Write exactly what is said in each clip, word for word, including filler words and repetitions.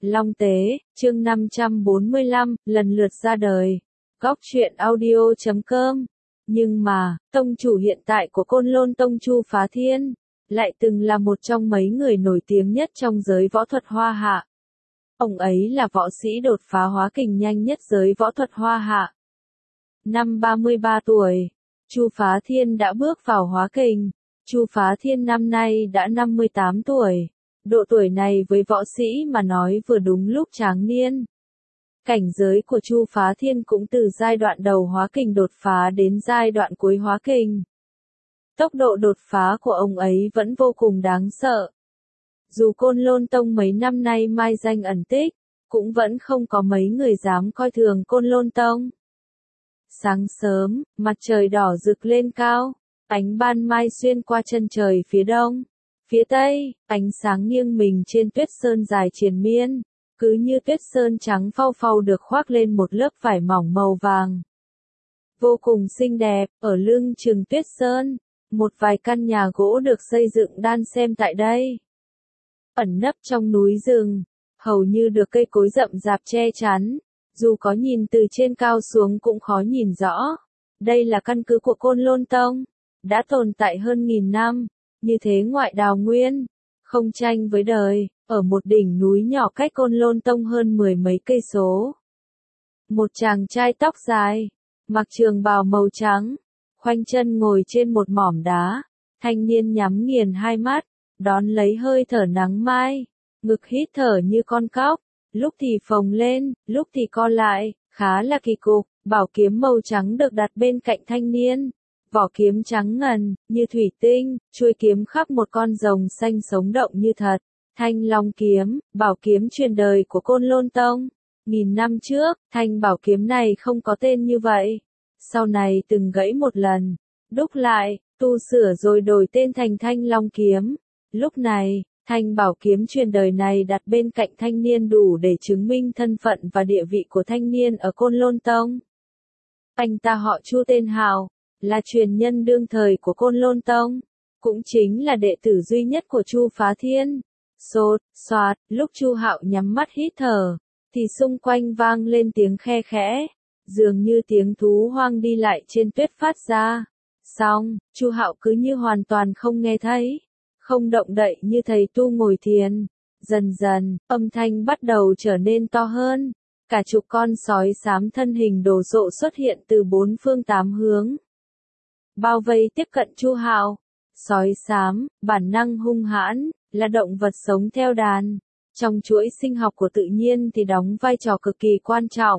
Long Tế, chương năm trăm bốn mươi lăm, lần lượt ra đời. Góc truyện audio chấm com. Nhưng mà, tông chủ hiện tại của Côn Lôn Tông Chu Phá Thiên, lại từng là một trong mấy người nổi tiếng nhất trong giới võ thuật Hoa Hạ. Ông ấy là võ sĩ đột phá hóa kình nhanh nhất giới võ thuật Hoa Hạ. Năm ba mươi ba tuổi, Chu Phá Thiên đã bước vào hóa kình. Chu Phá Thiên năm nay đã năm mươi tám tuổi. Độ tuổi này với võ sĩ mà nói vừa đúng lúc tráng niên. Cảnh giới của Chu Phá Thiên cũng từ giai đoạn đầu hóa kình đột phá đến giai đoạn cuối hóa kình. Tốc độ đột phá của ông ấy vẫn vô cùng đáng sợ. Dù Côn Lôn Tông mấy năm nay mai danh ẩn tích, cũng vẫn không có mấy người dám coi thường Côn Lôn Tông. Sáng sớm, mặt trời đỏ rực lên cao, ánh ban mai xuyên qua chân trời phía đông. Phía tây, ánh sáng nghiêng mình trên tuyết sơn dài triền miên, cứ như tuyết sơn trắng phau phau được khoác lên một lớp vải mỏng màu vàng. Vô cùng xinh đẹp, ở lưng chừng tuyết sơn, một vài căn nhà gỗ được xây dựng đan xen tại đây. Ẩn nấp trong núi rừng, hầu như được cây cối rậm rạp che chắn, dù có nhìn từ trên cao xuống cũng khó nhìn rõ. Đây là căn cứ của Côn Lôn Tông, đã tồn tại hơn nghìn năm. Như thế ngoại đào nguyên, không tranh với đời, ở một đỉnh núi nhỏ cách Côn Lôn Tông hơn mười mấy cây số. Một chàng trai tóc dài, mặc trường bào màu trắng, khoanh chân ngồi trên một mỏm đá, thanh niên nhắm nghiền hai mắt, đón lấy hơi thở nắng mai, ngực hít thở như con cóc, lúc thì phồng lên, lúc thì co lại, khá là kỳ cục. Bảo kiếm màu trắng được đặt bên cạnh thanh niên. Vỏ kiếm trắng ngần, như thủy tinh, chuôi kiếm khắc một con rồng xanh sống động như thật. Thanh Long kiếm, bảo kiếm truyền đời của Côn Lôn Tông. Nghìn năm trước, thanh bảo kiếm này không có tên như vậy. Sau này từng gãy một lần, đúc lại, tu sửa rồi đổi tên thành Thanh Long kiếm. Lúc này, thanh bảo kiếm truyền đời này đặt bên cạnh thanh niên đủ để chứng minh thân phận và địa vị của thanh niên ở Côn Lôn Tông. Anh ta họ Chu tên Hào, là truyền nhân đương thời của Côn Lôn Tông, cũng chính là đệ tử duy nhất của Chu Phá Thiên. Sột, soạt, lúc Chu Hạo nhắm mắt hít thở, thì xung quanh vang lên tiếng khe khẽ, dường như tiếng thú hoang đi lại trên tuyết phát ra. Xong, Chu Hạo cứ như hoàn toàn không nghe thấy, không động đậy như thầy tu ngồi thiền. Dần dần, âm thanh bắt đầu trở nên to hơn, cả chục con sói xám thân hình đồ sộ xuất hiện từ bốn phương tám hướng. Bao vây tiếp cận Chu Hạo. Sói xám, bản năng hung hãn, là động vật sống theo đàn. Trong chuỗi sinh học của tự nhiên thì đóng vai trò cực kỳ quan trọng.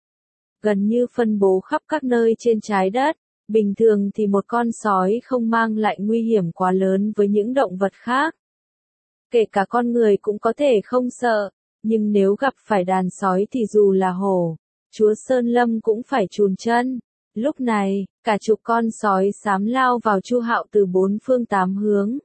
Gần như phân bố khắp các nơi trên trái đất. Bình thường thì một con sói không mang lại nguy hiểm quá lớn với những động vật khác. Kể cả con người cũng có thể không sợ, nhưng nếu gặp phải đàn sói thì dù là hổ, chúa Sơn Lâm cũng phải chùn chân. Lúc này, cả chục con sói xám lao vào Chu Hạo từ bốn phương tám hướng.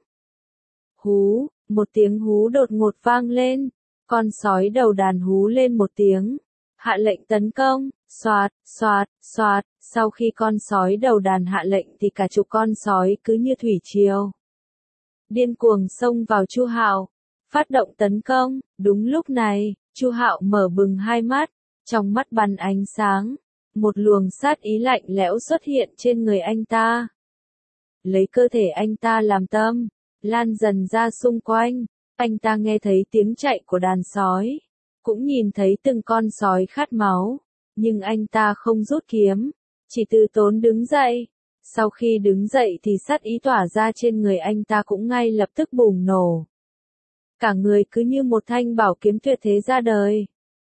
Hú, một tiếng hú đột ngột vang lên, con sói đầu đàn hú lên một tiếng, hạ lệnh tấn công. Xoạt, xoạt, xoạt, sau khi con sói đầu đàn hạ lệnh thì cả chục con sói cứ như thủy triều điên cuồng xông vào Chu Hạo, phát động tấn công. Đúng lúc này, Chu Hạo mở bừng hai mắt, trong mắt bắn ánh sáng, một luồng sát ý lạnh lẽo xuất hiện trên người anh ta. Lấy cơ thể anh ta làm tâm, lan dần ra xung quanh, anh ta nghe thấy tiếng chạy của đàn sói, cũng nhìn thấy từng con sói khát máu, nhưng anh ta không rút kiếm, chỉ từ tốn đứng dậy. Sau khi đứng dậy thì sát ý tỏa ra trên người anh ta cũng ngay lập tức bùng nổ. Cả người cứ như một thanh bảo kiếm tuyệt thế ra đời.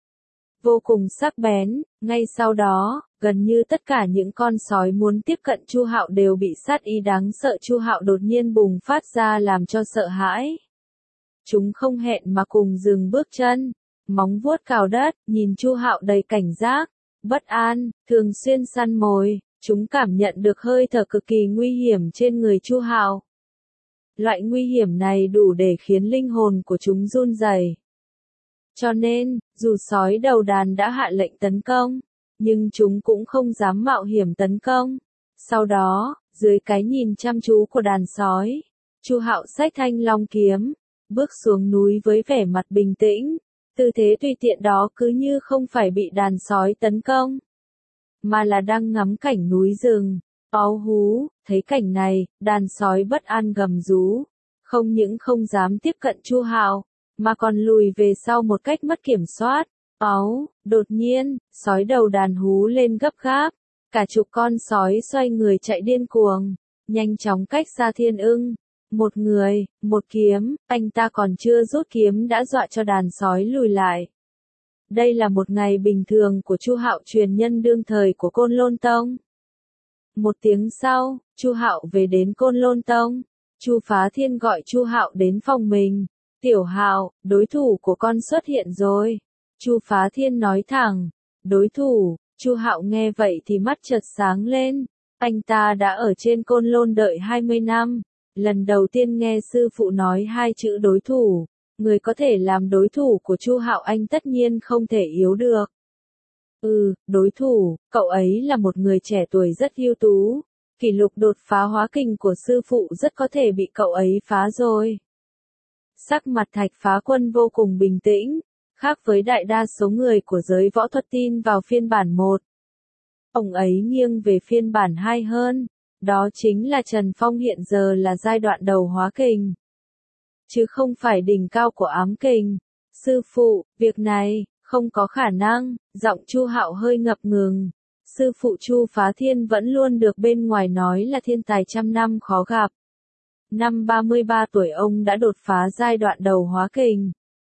Vô cùng sắc bén, ngay sau đó, gần như tất cả những con sói muốn tiếp cận Chu Hạo đều bị sát ý đáng sợ Chu Hạo đột nhiên bùng phát ra làm cho sợ hãi. Chúng không hẹn mà cùng dừng bước chân, móng vuốt cào đất, nhìn Chu Hạo đầy cảnh giác, bất an, thường xuyên săn mồi. Chúng cảm nhận được hơi thở cực kỳ nguy hiểm trên người Chu Hạo. Loại nguy hiểm này đủ để khiến linh hồn của chúng run rẩy. Cho nên, dù sói đầu đàn đã hạ lệnh tấn công, nhưng chúng cũng không dám mạo hiểm tấn công. Sau đó, dưới cái nhìn chăm chú của đàn sói, Chu Hạo xách Thanh Long kiếm, bước xuống núi với vẻ mặt bình tĩnh, Tư thế tùy tiện đó cứ như không phải bị đàn sói tấn công, mà là đang ngắm cảnh núi rừng. Áu hú, thấy cảnh này, đàn sói bất an gầm rú, không những không dám tiếp cận Chu Hạo, mà còn lùi về sau một cách mất kiểm soát. Áu, đột nhiên, sói đầu đàn hú lên gấp gáp, cả chục con sói xoay người chạy điên cuồng, nhanh chóng cách xa Thiên Ưng. Một người, một kiếm, anh ta còn chưa rút kiếm đã dọa cho đàn sói lùi lại. Đây là một ngày bình thường của Chu Hạo, truyền nhân đương thời của Côn Lôn Tông. Một tiếng sau, Chu Hạo về đến Côn Lôn Tông. Chu Phá Thiên gọi Chu Hạo đến phòng mình. "Tiểu Hạo, đối thủ của con xuất hiện rồi." Chu Phá Thiên nói thẳng. "Đối thủ?" Chu Hạo nghe vậy thì mắt chợt sáng lên. Anh ta đã ở trên Côn Lôn đợi hai mươi năm. Lần đầu tiên nghe sư phụ nói hai chữ đối thủ, người có thể làm đối thủ của Chu Hạo anh tất nhiên không thể yếu được. Ừ, đối thủ, cậu ấy là một người trẻ tuổi rất ưu tú. Kỷ lục đột phá hóa kình của sư phụ rất có thể bị cậu ấy phá rồi. Sắc mặt Thạch Phá Quân vô cùng bình tĩnh, khác với đại đa số người của giới võ thuật tin vào phiên bản một. Ông ấy nghiêng về phiên bản hai hơn. Đó chính là Trần Phong hiện giờ là giai đoạn đầu hóa kình, chứ không phải đỉnh cao của ám kình. Sư phụ, việc này, không có khả năng. Giọng Chu Hạo hơi ngập ngừng. Sư phụ Chu Phá Thiên vẫn luôn được bên ngoài nói là thiên tài trăm năm khó gặp. Năm ba mươi ba tuổi ông đã đột phá giai đoạn đầu hóa kình.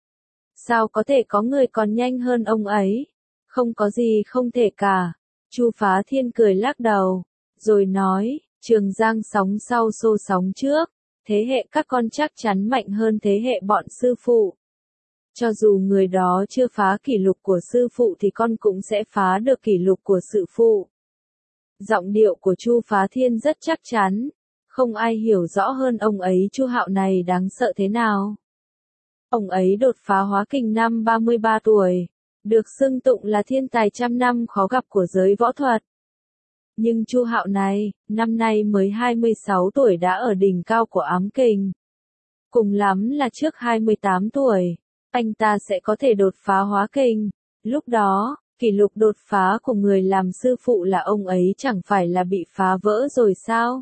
Sao có thể có người còn nhanh hơn ông ấy? Không có gì không thể cả. Chu Phá Thiên cười lắc đầu, rồi nói, Trường Giang sóng sau xô sóng trước, thế hệ các con chắc chắn mạnh hơn thế hệ bọn sư phụ. Cho dù người đó chưa phá kỷ lục của sư phụ thì con cũng sẽ phá được kỷ lục của sư phụ. Giọng điệu của Chu Phá Thiên rất chắc chắn, không ai hiểu rõ hơn ông ấy Chu Hạo này đáng sợ thế nào. Ông ấy đột phá hóa kình năm ba mươi ba tuổi, được xưng tụng là thiên tài trăm năm khó gặp của giới võ thuật. Nhưng Chu Hạo này, năm nay mới hai mươi sáu tuổi đã ở đỉnh cao của ám kình. Cùng lắm là trước hai mươi tám tuổi, anh ta sẽ có thể đột phá hóa kình. Lúc đó, kỷ lục đột phá của người làm sư phụ là ông ấy chẳng phải là bị phá vỡ rồi sao?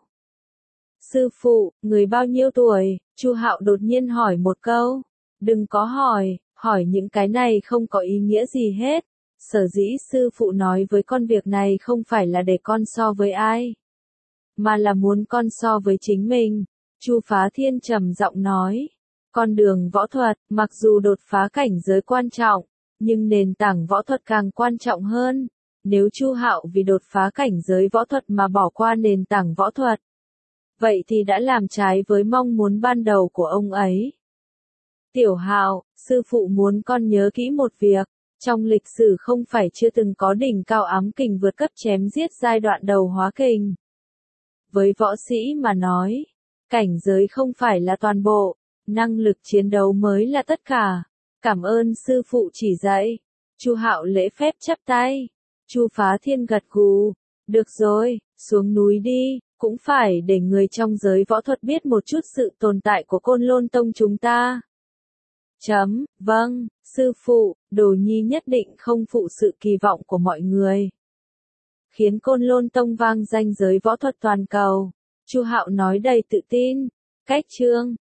Sư phụ, người bao nhiêu tuổi? Chu Hạo đột nhiên hỏi một câu. Đừng có hỏi, hỏi những cái này không có ý nghĩa gì hết. Sở dĩ sư phụ nói với con việc này không phải là để con so với ai, mà là muốn con so với chính mình. Chu Phá Thiên trầm giọng nói, con đường võ thuật, mặc dù đột phá cảnh giới quan trọng, nhưng nền tảng võ thuật càng quan trọng hơn. Nếu Chu Hạo vì đột phá cảnh giới võ thuật mà bỏ qua nền tảng võ thuật, vậy thì đã làm trái với mong muốn ban đầu của ông ấy. Tiểu Hạo, sư phụ muốn con nhớ kỹ một việc. Trong lịch sử không phải chưa từng có đỉnh cao ám kình vượt cấp chém giết giai đoạn đầu hóa kình. Với võ sĩ mà nói, cảnh giới không phải là toàn bộ, năng lực chiến đấu mới là tất cả. Cảm ơn sư phụ chỉ dạy. Chu Hạo lễ phép chắp tay. Chu Phá Thiên gật gù. Được rồi, xuống núi đi, cũng phải để người trong giới võ thuật biết một chút sự tồn tại của Côn Lôn Tông chúng ta. Chấm, vâng, sư phụ, Đồ Nhi nhất định không phụ sự kỳ vọng của mọi người. Khiến Côn Lôn Tông vang danh giới võ thuật toàn cầu. Chu Hạo nói đầy tự tin. Cách chương